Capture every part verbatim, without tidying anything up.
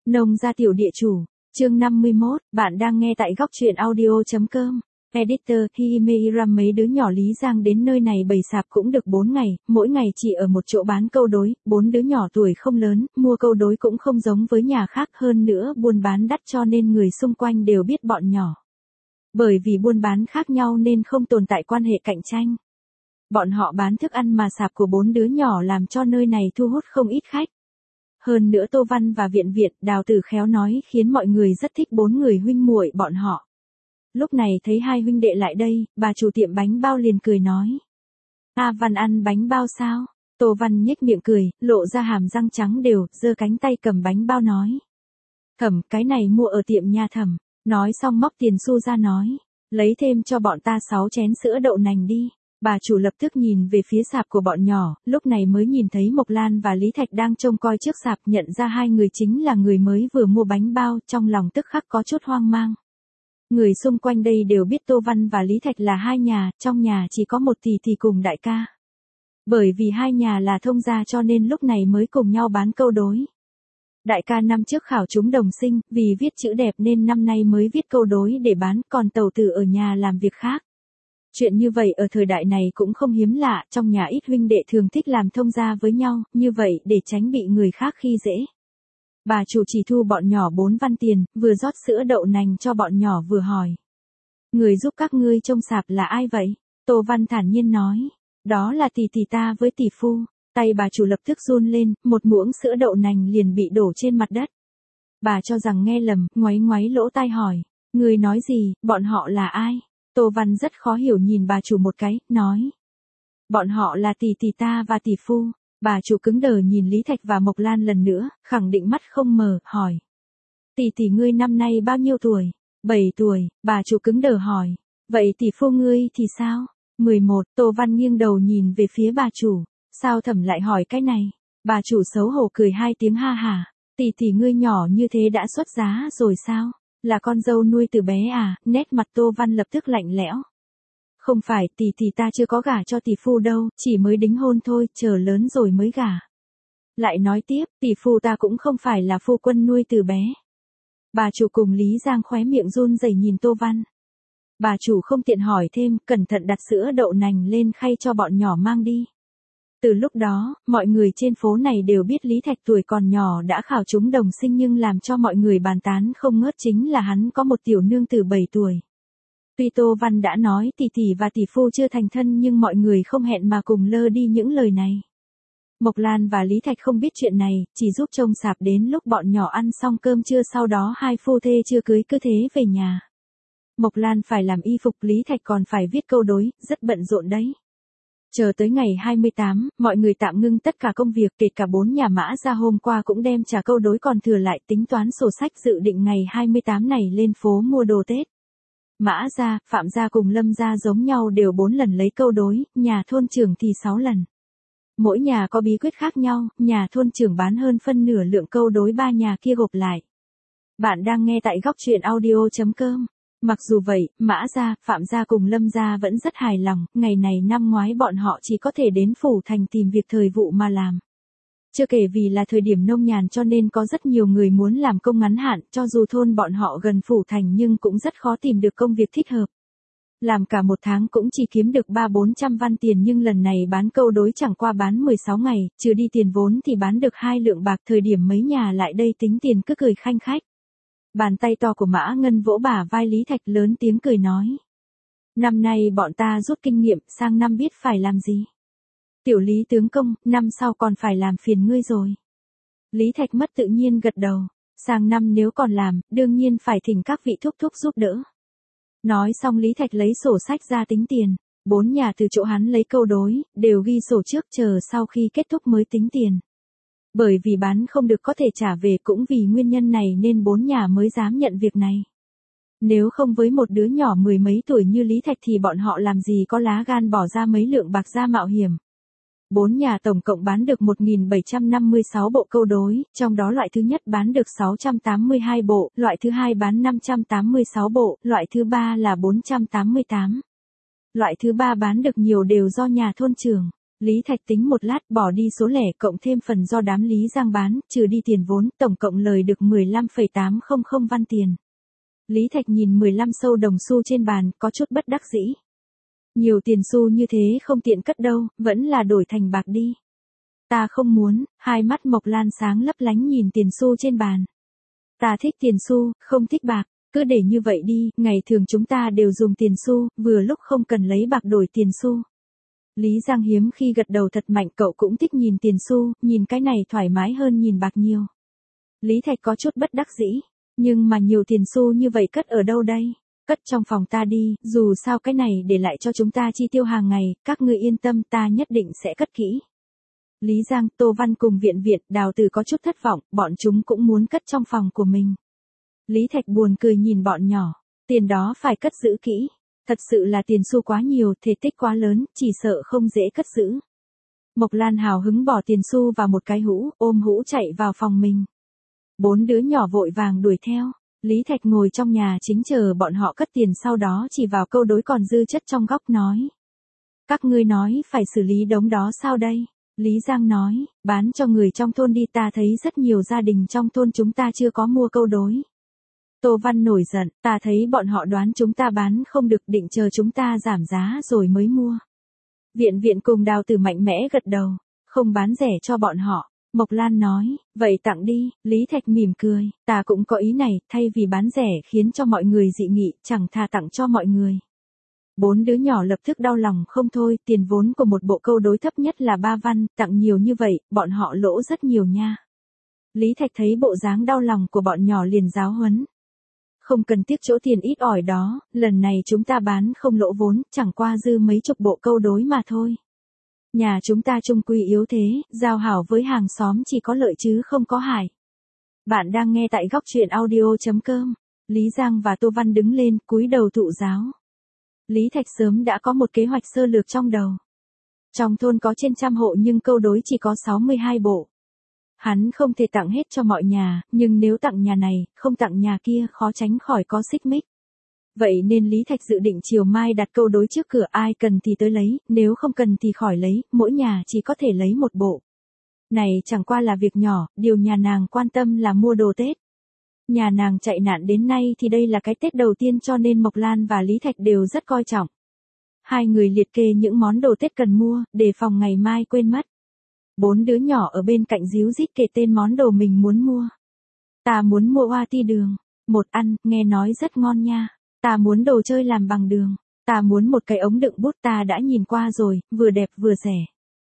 Nông gia tiểu địa chủ, chương năm mươi mốt, bạn đang nghe tại góc truyện audio.com. Editor, Himeiram mấy đứa nhỏ Lý Giang đến nơi này bày sạp cũng được bốn ngày, mỗi ngày chỉ ở một chỗ bán câu đối, bốn đứa nhỏ tuổi không lớn, mua câu đối cũng không giống với nhà khác, hơn nữa buôn bán đắt cho nên người xung quanh đều biết bọn nhỏ. Bởi vì buôn bán khác nhau nên không tồn tại quan hệ cạnh tranh. Bọn họ bán thức ăn mà sạp của bốn đứa nhỏ làm cho nơi này thu hút không ít khách. Hơn nữa Tô Văn và Viện Viện, Đào Tử khéo nói khiến mọi người rất thích bốn người huynh muội bọn họ. Lúc này thấy hai huynh đệ lại đây, bà chủ tiệm bánh bao liền cười nói. A Văn ăn bánh bao sao? Tô Văn nhếch miệng cười, lộ ra hàm răng trắng đều, giơ cánh tay cầm bánh bao nói. Thẩm, cái này mua ở tiệm nha Thẩm. Nói xong móc tiền xu ra nói. Lấy thêm cho bọn ta sáu chén sữa đậu nành đi. Bà chủ lập tức nhìn về phía sạp của bọn nhỏ, lúc này mới nhìn thấy Mộc Lan và Lý Thạch đang trông coi trước sạp, nhận ra hai người chính là người mới vừa mua bánh bao, trong lòng tức khắc có chút hoang mang. Người xung quanh đây đều biết Tô Văn và Lý Thạch là hai nhà, trong nhà chỉ có một tỷ tỷ cùng đại ca. Bởi vì hai nhà là thông gia cho nên lúc này mới cùng nhau bán câu đối. Đại ca năm trước khảo trúng đồng sinh, vì viết chữ đẹp nên năm nay mới viết câu đối để bán, còn tẩu tử ở nhà làm việc khác. Chuyện như vậy ở thời đại này cũng không hiếm lạ, trong nhà ít huynh đệ thường thích làm thông gia với nhau, như vậy để tránh bị người khác khi dễ. Bà chủ chỉ thu bọn nhỏ bốn văn tiền, vừa rót sữa đậu nành cho bọn nhỏ vừa hỏi. Người giúp các ngươi trông sạp là ai vậy? Tô Văn thản nhiên nói. Đó là tỷ tỷ ta với tỷ phu. Tay bà chủ lập tức run lên, một muỗng sữa đậu nành liền bị đổ trên mặt đất. Bà cho rằng nghe lầm, ngoáy ngoáy lỗ tai hỏi. Người nói gì, bọn họ là ai? Tô Văn rất khó hiểu nhìn bà chủ một cái, nói. Bọn họ là tỷ tỷ ta và tỷ phu. Bà chủ cứng đờ nhìn Lý Thạch và Mộc Lan lần nữa, khẳng định mắt không mờ, hỏi. Tỷ tỷ ngươi năm nay bao nhiêu tuổi? bảy tuổi, bà chủ cứng đờ hỏi. Vậy tỷ phu ngươi thì sao? mười một, Tô Văn nghiêng đầu nhìn về phía bà chủ. Sao Thẩm lại hỏi cái này? Bà chủ xấu hổ cười hai tiếng ha hả. Tỷ tỷ ngươi nhỏ như thế đã xuất giá rồi sao? Là con dâu nuôi từ bé à? Nét mặt Tô Văn lập tức lạnh lẽo. Không phải, tỷ tỷ ta chưa có gả cho tỷ phu đâu, chỉ mới đính hôn thôi, chờ lớn rồi mới gả. Lại nói tiếp, tỷ phu ta cũng không phải là phu quân nuôi từ bé. Bà chủ cùng Lý Giang khóe miệng run rẩy nhìn Tô Văn. Bà chủ không tiện hỏi thêm, cẩn thận đặt sữa đậu nành lên khay cho bọn nhỏ mang đi. Từ lúc đó, mọi người trên phố này đều biết Lý Thạch tuổi còn nhỏ đã khảo trúng đồng sinh, nhưng làm cho mọi người bàn tán không ngớt chính là hắn có một tiểu nương tử bảy tuổi. Tuy Tô Văn đã nói tỷ tỷ và tỷ phu chưa thành thân nhưng mọi người không hẹn mà cùng lơ đi những lời này. Mộc Lan và Lý Thạch không biết chuyện này, chỉ giúp trông sạp đến lúc bọn nhỏ ăn xong cơm trưa, sau đó hai phu thê chưa cưới cứ thế về nhà. Mộc Lan phải làm y phục, Lý Thạch còn phải viết câu đối, rất bận rộn đấy. Chờ tới ngày hai mươi tám, mọi người tạm ngưng tất cả công việc, kể cả bốn nhà Mã Gia hôm qua cũng đem trả câu đối còn thừa lại, tính toán sổ sách dự định ngày hai mươi tám này lên phố mua đồ Tết. Mã Gia, Phạm Gia cùng Lâm Gia giống nhau đều bốn lần lấy câu đối, nhà thôn trưởng thì sáu lần. Mỗi nhà có bí quyết khác nhau, nhà thôn trưởng bán hơn phân nửa lượng câu đối ba nhà kia gộp lại. Bạn đang nghe tại góc truyện audio.com. Mặc dù vậy, Mã Gia, Phạm Gia cùng Lâm Gia vẫn rất hài lòng, ngày này năm ngoái bọn họ chỉ có thể đến Phủ Thành tìm việc thời vụ mà làm. Chưa kể vì là thời điểm nông nhàn cho nên có rất nhiều người muốn làm công ngắn hạn, cho dù thôn bọn họ gần Phủ Thành nhưng cũng rất khó tìm được công việc thích hợp. Làm cả một tháng cũng chỉ kiếm được ba bốn trăm văn tiền, nhưng lần này bán câu đối chẳng qua bán mười sáu ngày, trừ đi tiền vốn thì bán được hai lượng bạc, thời điểm mấy nhà lại đây tính tiền cứ cười khanh khách. Bàn tay to của Mã Ngân vỗ bả vai Lý Thạch lớn tiếng cười nói. Năm nay bọn ta rút kinh nghiệm, sang năm biết phải làm gì. Tiểu Lý tướng công, năm sau còn phải làm phiền ngươi rồi. Lý Thạch mất tự nhiên gật đầu. Sang năm nếu còn làm, đương nhiên phải thỉnh các vị thúc thúc giúp đỡ. Nói xong Lý Thạch lấy sổ sách ra tính tiền. Bốn nhà từ chỗ hắn lấy câu đối, đều ghi sổ trước, chờ sau khi kết thúc mới tính tiền. Bởi vì bán không được có thể trả về, cũng vì nguyên nhân này nên bốn nhà mới dám nhận việc này. Nếu không với một đứa nhỏ mười mấy tuổi như Lý Thạch thì bọn họ làm gì có lá gan bỏ ra mấy lượng bạc ra mạo hiểm. Bốn nhà tổng cộng bán được một nghìn bảy trăm năm mươi sáu bộ câu đối, trong đó loại thứ nhất bán được sáu trăm tám mươi hai bộ, loại thứ hai bán năm trăm tám mươi sáu bộ, loại thứ ba là bốn trăm tám mươi tám. Loại thứ ba bán được nhiều đều do nhà thôn trưởng. Lý Thạch tính một lát bỏ đi số lẻ cộng thêm phần do đám Lý Giang bán, trừ đi tiền vốn, tổng cộng lời được mười lăm phẩy tám không không văn tiền. Lý Thạch nhìn mười lăm sâu đồng xu trên bàn, có chút bất đắc dĩ. Nhiều tiền xu như thế không tiện cất đâu, vẫn là đổi thành bạc đi. Ta không muốn, hai mắt Mộc Lan sáng lấp lánh nhìn tiền xu trên bàn. Ta thích tiền xu, không thích bạc, cứ để như vậy đi, ngày thường chúng ta đều dùng tiền xu, vừa lúc không cần lấy bạc đổi tiền xu. Lý Giang hiếm khi gật đầu thật mạnh, cậu cũng thích nhìn tiền xu, nhìn cái này thoải mái hơn nhìn bạc nhiều. Lý Thạch có chút bất đắc dĩ, nhưng mà nhiều tiền xu như vậy cất ở đâu đây? Cất trong phòng ta đi, dù sao cái này để lại cho chúng ta chi tiêu hàng ngày, các ngươi yên tâm ta nhất định sẽ cất kỹ. Lý Giang, Tô Văn cùng Viện Viện, Đào Từ có chút thất vọng, bọn chúng cũng muốn cất trong phòng của mình. Lý Thạch buồn cười nhìn bọn nhỏ, tiền đó phải cất giữ kỹ. Thật sự là tiền xu quá nhiều, thể tích quá lớn, chỉ sợ không dễ cất giữ. Mộc Lan hào hứng bỏ tiền xu vào một cái hũ, ôm hũ chạy vào phòng mình. Bốn đứa nhỏ vội vàng đuổi theo. Lý Thạch ngồi trong nhà chính chờ bọn họ cất tiền, sau đó chỉ vào câu đối còn dư chất trong góc nói. Các ngươi nói phải xử lý đống đó sao đây? Lý Giang nói, bán cho người trong thôn đi, ta thấy rất nhiều gia đình trong thôn chúng ta chưa có mua câu đối. Tô Văn nổi giận, ta thấy bọn họ đoán chúng ta bán không được, định chờ chúng ta giảm giá rồi mới mua. Viện Viện cùng Đào Từ mạnh mẽ gật đầu, không bán rẻ cho bọn họ. Mộc Lan nói, vậy tặng đi. Lý Thạch mỉm cười, ta cũng có ý này, thay vì bán rẻ khiến cho mọi người dị nghị, chẳng thà tặng cho mọi người. Bốn đứa nhỏ lập tức đau lòng không thôi, tiền vốn của một bộ câu đối thấp nhất là ba văn, tặng nhiều như vậy, bọn họ lỗ rất nhiều nha. Lý Thạch thấy bộ dáng đau lòng của bọn nhỏ liền giáo huấn. Không cần tiếc chỗ tiền ít ỏi đó, lần này chúng ta bán không lỗ vốn, chẳng qua dư mấy chục bộ câu đối mà thôi. Nhà chúng ta trung quy yếu thế, giao hảo với hàng xóm chỉ có lợi chứ không có hại. Bạn đang nghe tại góc truyện audio chấm com. Lý Giang và Tô Văn đứng lên, cúi đầu thụ giáo. Lý Thạch sớm đã có một kế hoạch sơ lược trong đầu. Trong thôn có trên trăm hộ nhưng câu đối chỉ có sáu mươi hai bộ. Hắn không thể tặng hết cho mọi nhà, nhưng nếu tặng nhà này, không tặng nhà kia, khó tránh khỏi có xích mích. Vậy nên Lý Thạch dự định chiều mai đặt câu đối trước cửa, ai cần thì tới lấy, nếu không cần thì khỏi lấy, mỗi nhà chỉ có thể lấy một bộ. Này chẳng qua là việc nhỏ, điều nhà nàng quan tâm là mua đồ Tết. Nhà nàng chạy nạn đến nay thì đây là cái Tết đầu tiên, cho nên Mộc Lan và Lý Thạch đều rất coi trọng. Hai người liệt kê những món đồ Tết cần mua, để phòng ngày mai quên mất. Bốn đứa nhỏ ở bên cạnh díu dít kể tên món đồ mình muốn mua. Ta muốn mua hoa ti đường. Một ăn, nghe nói rất ngon nha. Ta muốn đồ chơi làm bằng đường. Ta muốn một cái ống đựng bút, ta đã nhìn qua rồi, vừa đẹp vừa rẻ.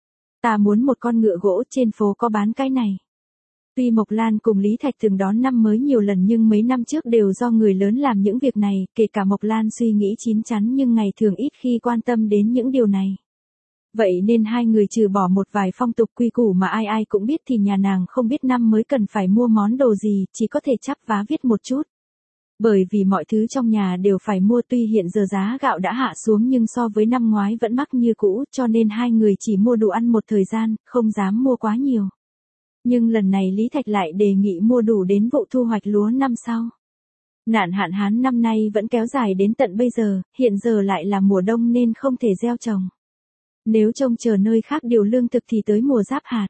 Ta muốn một con ngựa gỗ, trên phố có bán cái này. Tuy Mộc Lan cùng Lý Thạch từng đón năm mới nhiều lần nhưng mấy năm trước đều do người lớn làm những việc này, kể cả Mộc Lan suy nghĩ chín chắn nhưng ngày thường ít khi quan tâm đến những điều này. Vậy nên hai người trừ bỏ một vài phong tục quy củ mà ai ai cũng biết thì nhà nàng không biết năm mới cần phải mua món đồ gì, chỉ có thể chắp vá viết một chút. Bởi vì mọi thứ trong nhà đều phải mua, tuy hiện giờ giá gạo đã hạ xuống nhưng so với năm ngoái vẫn mắc như cũ, cho nên hai người chỉ mua đủ ăn một thời gian, không dám mua quá nhiều. Nhưng lần này Lý Thạch lại đề nghị mua đủ đến vụ thu hoạch lúa năm sau. Nạn hạn hán năm nay vẫn kéo dài đến tận bây giờ, hiện giờ lại là mùa đông nên không thể gieo trồng. Nếu trông chờ nơi khác điều lương thực thì tới mùa giáp hạt.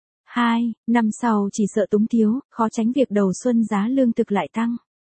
Hai, năm sau chỉ sợ túng thiếu, khó tránh việc đầu xuân giá lương thực lại tăng.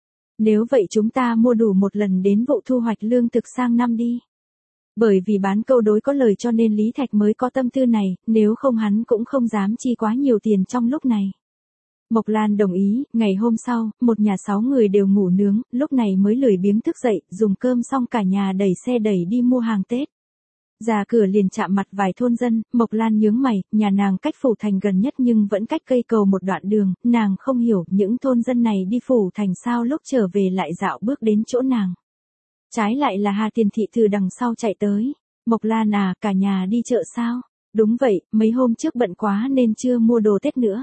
Nếu vậy chúng ta mua đủ một lần đến vụ thu hoạch lương thực sang năm đi. Bởi vì bán câu đối có lời cho nên Lý Thạch mới có tâm tư này, nếu không hắn cũng không dám chi quá nhiều tiền trong lúc này. Mộc Lan đồng ý, ngày hôm sau, một nhà sáu người đều ngủ nướng, lúc này mới lười biếng thức dậy, dùng cơm xong cả nhà đẩy xe đẩy đi mua hàng Tết. Ra cửa liền chạm mặt vài thôn dân, Mộc Lan nhướng mày, nhà nàng cách phủ thành gần nhất nhưng vẫn cách cây cầu một đoạn đường, nàng không hiểu những thôn dân này đi phủ thành sao lúc trở về lại dạo bước đến chỗ nàng. Trái lại là Hà Tiền Thị từ đằng sau chạy tới. Mộc Lan à, cả nhà đi chợ sao? Đúng vậy, mấy hôm trước bận quá nên chưa mua đồ Tết nữa.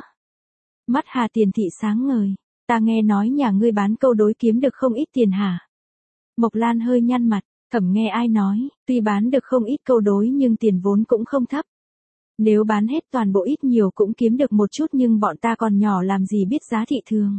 Mắt Hà Tiền Thị sáng ngời. Ta nghe nói nhà ngươi bán câu đối kiếm được không ít tiền hả? Mộc Lan hơi nhăn mặt, thầm nghe ai nói, tuy bán được không ít câu đối nhưng tiền vốn cũng không thấp. Nếu bán hết toàn bộ ít nhiều cũng kiếm được một chút nhưng bọn ta còn nhỏ làm gì biết giá thị trường.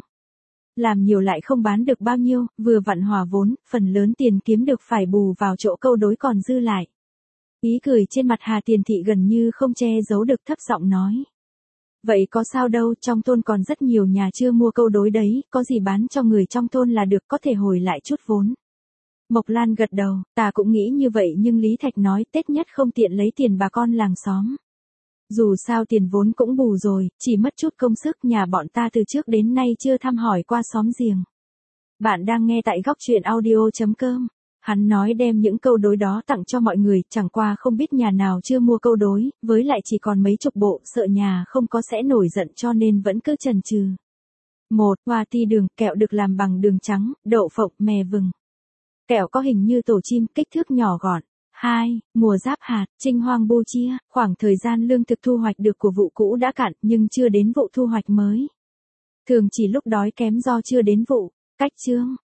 Làm nhiều lại không bán được bao nhiêu, vừa vặn hòa vốn, phần lớn tiền kiếm được phải bù vào chỗ câu đối còn dư lại. Ý cười trên mặt Hà Tiền Thị gần như không che giấu được, thấp giọng nói. Vậy có sao đâu, trong thôn còn rất nhiều nhà chưa mua câu đối đấy, có gì bán cho người trong thôn là được, có thể hồi lại chút vốn. Mộc Lan gật đầu, ta cũng nghĩ như vậy nhưng Lý Thạch nói Tết nhất không tiện lấy tiền bà con làng xóm. Dù sao tiền vốn cũng bù rồi, chỉ mất chút công sức, nhà bọn ta từ trước đến nay chưa thăm hỏi qua xóm giềng. Bạn đang nghe tại góc truyện audio chấm com. Hắn nói đem những câu đối đó tặng cho mọi người, chẳng qua không biết nhà nào chưa mua câu đối, với lại chỉ còn mấy chục bộ, sợ nhà không có sẽ nổi giận cho nên vẫn cứ chần chừ. một. Hoa ti đường, kẹo được làm bằng đường trắng, đậu phộng, mè vừng. Kẹo có hình như tổ chim, kích thước nhỏ gọn. hai. Mùa giáp hạt, Trinh Hoang Bu Chia, khoảng thời gian lương thực thu hoạch được của vụ cũ đã cạn nhưng chưa đến vụ thu hoạch mới. Thường chỉ lúc đói kém do chưa đến vụ. Cách chương